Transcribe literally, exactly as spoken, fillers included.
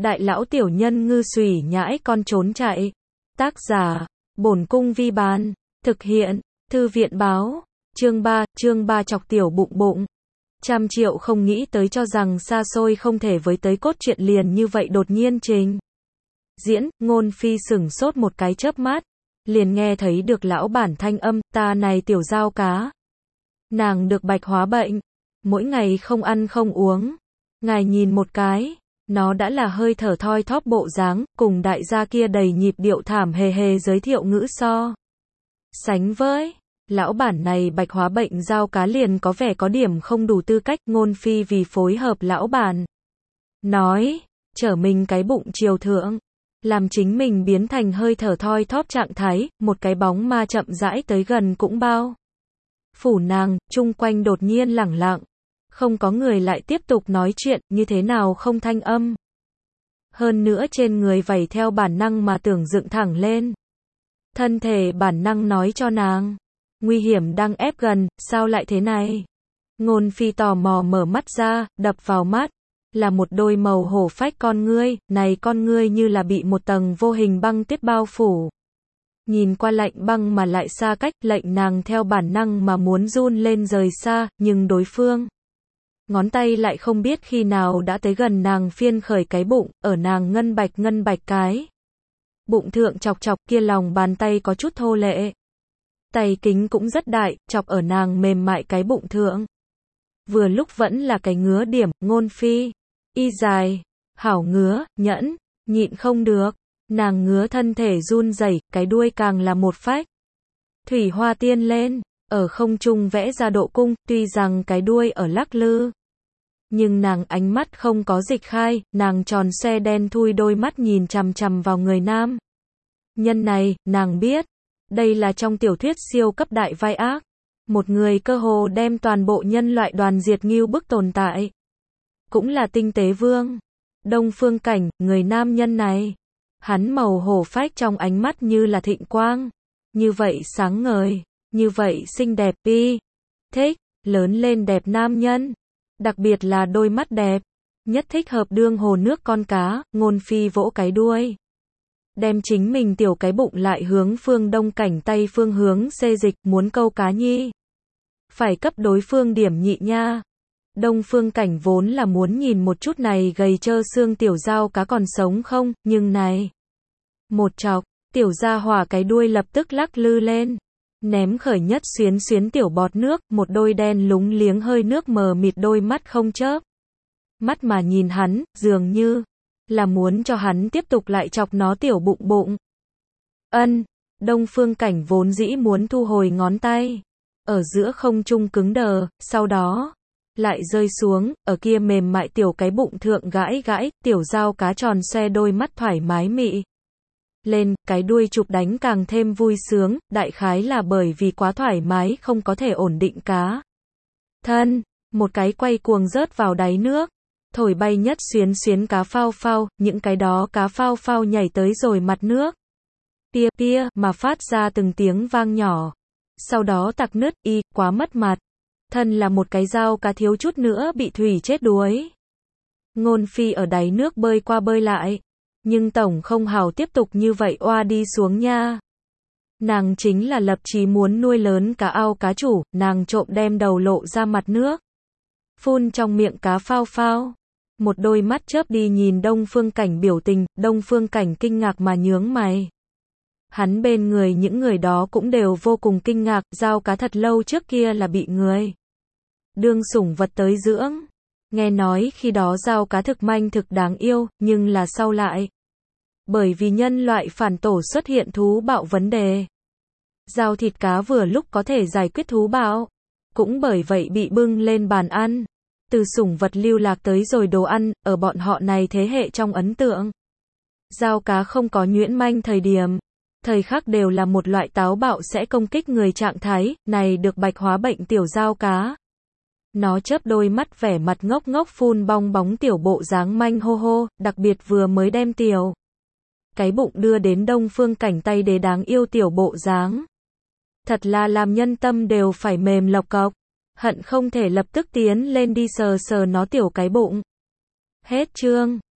đại lão tiểu nhân ngư xùy nhãi con trốn chạy. Tác giả, Bổn Cung Vi Bán. Thực hiện, Thư viện Báo. Chương ba, chương ba chọc tiểu bụng bụng. Trăm triệu không nghĩ tới cho rằng xa xôi không thể với tới cốt truyện liền như vậy đột nhiên trình. Diễn, Ngôn Phi sửng sốt một cái chớp mắt. Liền nghe thấy được lão bản thanh âm, ta này tiểu dao cá. Nàng được bạch hóa bệnh. Mỗi ngày không ăn không uống. Ngài nhìn một cái. Nó đã là hơi thở thoi thóp bộ dáng, cùng đại gia kia đầy nhịp điệu thảm hề hề giới thiệu ngữ so. Sánh với, lão bản này bạch hóa bệnh dao cá liền có vẻ có điểm không đủ tư cách. Ngôn Phi vì phối hợp lão bản. Nói, trở mình cái bụng chiều thượng. Làm chính mình biến thành hơi thở thoi thóp trạng thái, một cái bóng ma chậm rãi tới gần cũng bao. Phủ nàng, chung quanh đột nhiên lẳng lặng. Không có người lại tiếp tục nói chuyện, như thế nào không thanh âm. Hơn nữa trên người vảy theo bản năng mà tưởng dựng thẳng lên. Thân thể bản năng nói cho nàng. Nguy hiểm đang ép gần, sao lại thế này? Ngôn Phi tò mò mở mắt ra, đập vào mắt. Là một đôi màu hổ phách con ngươi, này con ngươi như là bị một tầng vô hình băng tuyết bao phủ. Nhìn qua lạnh băng mà lại xa cách, lệnh nàng theo bản năng mà muốn run lên rời xa, nhưng đối phương. Ngón tay lại không biết khi nào đã tới gần nàng phiên khởi cái bụng, ở nàng ngân bạch ngân bạch cái. Bụng thượng chọc chọc kia lòng bàn tay có chút thô lệ. Tay kính cũng rất đại, chọc ở nàng mềm mại cái bụng thượng. Vừa lúc vẫn là cái ngứa điểm, Ngôn Phi. Y dài, hảo ngứa, nhẫn, nhịn không được. Nàng ngứa thân thể run rẩy, cái đuôi càng là một phách. Thủy hoa tiên lên, ở không trung vẽ ra độ cung, tuy rằng cái đuôi ở lắc lư. Nhưng nàng ánh mắt không có dịch khai, nàng tròn xoe đen thui đôi mắt nhìn chằm chằm vào người nam. Nhân này, nàng biết, đây là trong tiểu thuyết siêu cấp đại vai ác. Một người cơ hồ đem toàn bộ nhân loại đoàn diệt nghiêu bức tồn tại. Cũng là tinh tế vương. Đông Phương Cảnh, người nam nhân này. Hắn màu hổ phách trong ánh mắt như là thịnh quang. Như vậy sáng ngời, như vậy xinh đẹp đi. Thích, lớn lên đẹp nam nhân. Đặc biệt là đôi mắt đẹp. Nhất thích hợp đương hồ nước con cá, Ngôn Phi vỗ cái đuôi. Đem chính mình tiểu cái bụng lại hướng phương đông cảnh tây phương hướng xê dịch, muốn câu cá nhi. Phải cấp đối phương điểm nhị nha. Đông Phương Cảnh vốn là muốn nhìn một chút này gầy trơ xương tiểu dao cá còn sống không, nhưng này. Một chọc, tiểu gia hỏa cái đuôi lập tức lắc lư lên. Ném khởi nhất xuyến xuyến tiểu bọt nước, một đôi đen lúng liếng hơi nước mờ mịt đôi mắt không chớp. Mắt mà nhìn hắn, dường như là muốn cho hắn tiếp tục lại chọc nó tiểu bụng bụng. Ân, Đông Phương Cảnh vốn dĩ muốn thu hồi ngón tay. Ở giữa không trung cứng đờ, sau đó lại rơi xuống, ở kia mềm mại tiểu cái bụng thượng gãi gãi, tiểu dao cá tròn xoe đôi mắt thoải mái mị. Lên, cái đuôi chụp đánh càng thêm vui sướng, đại khái là bởi vì quá thoải mái không có thể ổn định cá. Thân, một cái quay cuồng rớt vào đáy nước, thổi bay nhất xuyến xuyến cá phao phao, những cái đó cá phao phao nhảy tới rồi mặt nước. Pia pia mà phát ra từng tiếng vang nhỏ. Sau đó tặc nứt, y, quá mất mặt. Thân là một cái dao cá thiếu chút nữa bị thủy chết đuối. Ngôn Phi ở đáy nước bơi qua bơi lại. Nhưng tổng không hào tiếp tục như vậy oa đi xuống nha. Nàng chính là lập chí muốn nuôi lớn cá ao cá chủ, nàng trộm đem đầu lộ ra mặt nước. Phun trong miệng cá phao phao. Một đôi mắt chớp đi nhìn Đông Phương Cảnh biểu tình, Đông Phương Cảnh kinh ngạc mà nhướng mày. Hắn bên người những người đó cũng đều vô cùng kinh ngạc, dao cá thật lâu trước kia là bị người đương sủng vật tới dưỡng. Nghe nói khi đó dao cá thực manh thực đáng yêu, nhưng là sau lại. Bởi vì nhân loại phản tổ xuất hiện thú bạo vấn đề. Dao thịt cá vừa lúc có thể giải quyết thú bạo. Cũng bởi vậy bị bưng lên bàn ăn. Từ sủng vật lưu lạc tới rồi đồ ăn, ở bọn họ này thế hệ trong ấn tượng. Dao cá không có nhuyễn manh thời điểm. Thời khắc đều là một loại táo bạo sẽ công kích người trạng thái, này được bạch hóa bệnh tiểu dao cá. Nó chớp đôi mắt vẻ mặt ngốc ngốc phun bong bóng tiểu bộ dáng manh hô hô, đặc biệt vừa mới đem tiểu cái bụng đưa đến Đông Phương Cảnh tay đế đáng yêu tiểu bộ dáng. Thật là làm nhân tâm đều phải mềm lộc cọc, hận không thể lập tức tiến lên đi sờ sờ nó tiểu cái bụng. Hết chương.